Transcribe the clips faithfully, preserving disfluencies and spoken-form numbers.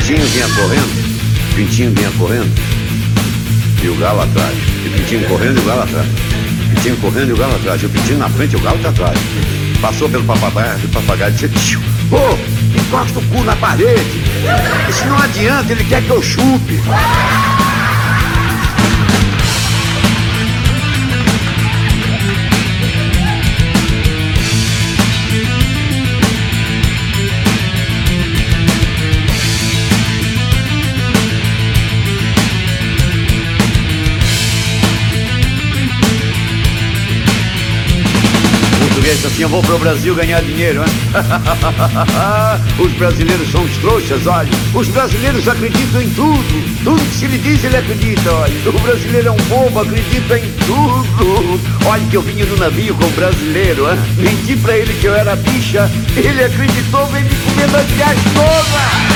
Pintinho vinha correndo, Pintinho vinha correndo, e o galo atrás. E o Pintinho correndo e o galo atrás. Pintinho correndo e o galo atrás. E o Pintinho na frente e o galo tá atrás. Passou pelo papagaio, o papagaio disse: ô, oh, encosta o cu na parede. Isso não adianta, ele quer que eu chupe. Assim, eu vou pro Brasil ganhar dinheiro, hein? Os brasileiros são os trouxas, olha. Os brasileiros acreditam em tudo. Tudo que se lhe diz, ele acredita, olha. O brasileiro é um bobo, acredita em tudo. Olha que eu vinha no navio com o brasileiro, hein? Menti pra ele que eu era bicha. Ele acreditou, vem me comer das viagens todas.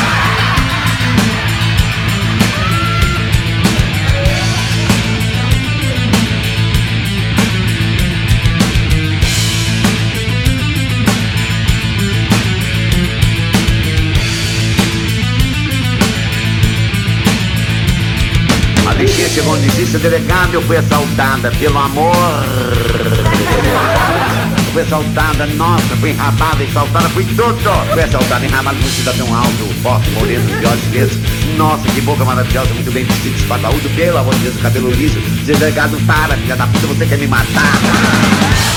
A bichinha chegou e disse: delegado, eu fui assaltada, pelo amor. Eu fui assaltada, nossa, fui enrabada, assaltada, fui tudo. Fui assaltada, enrabada por um cidadão alto, forte, moreno, de olhos verdes. Nossa, que boca maravilhosa, muito bem vestido, espataúdo, pelo amor de Deus, cabelo liso. Delegado, para, filha da puta, você quer me matar?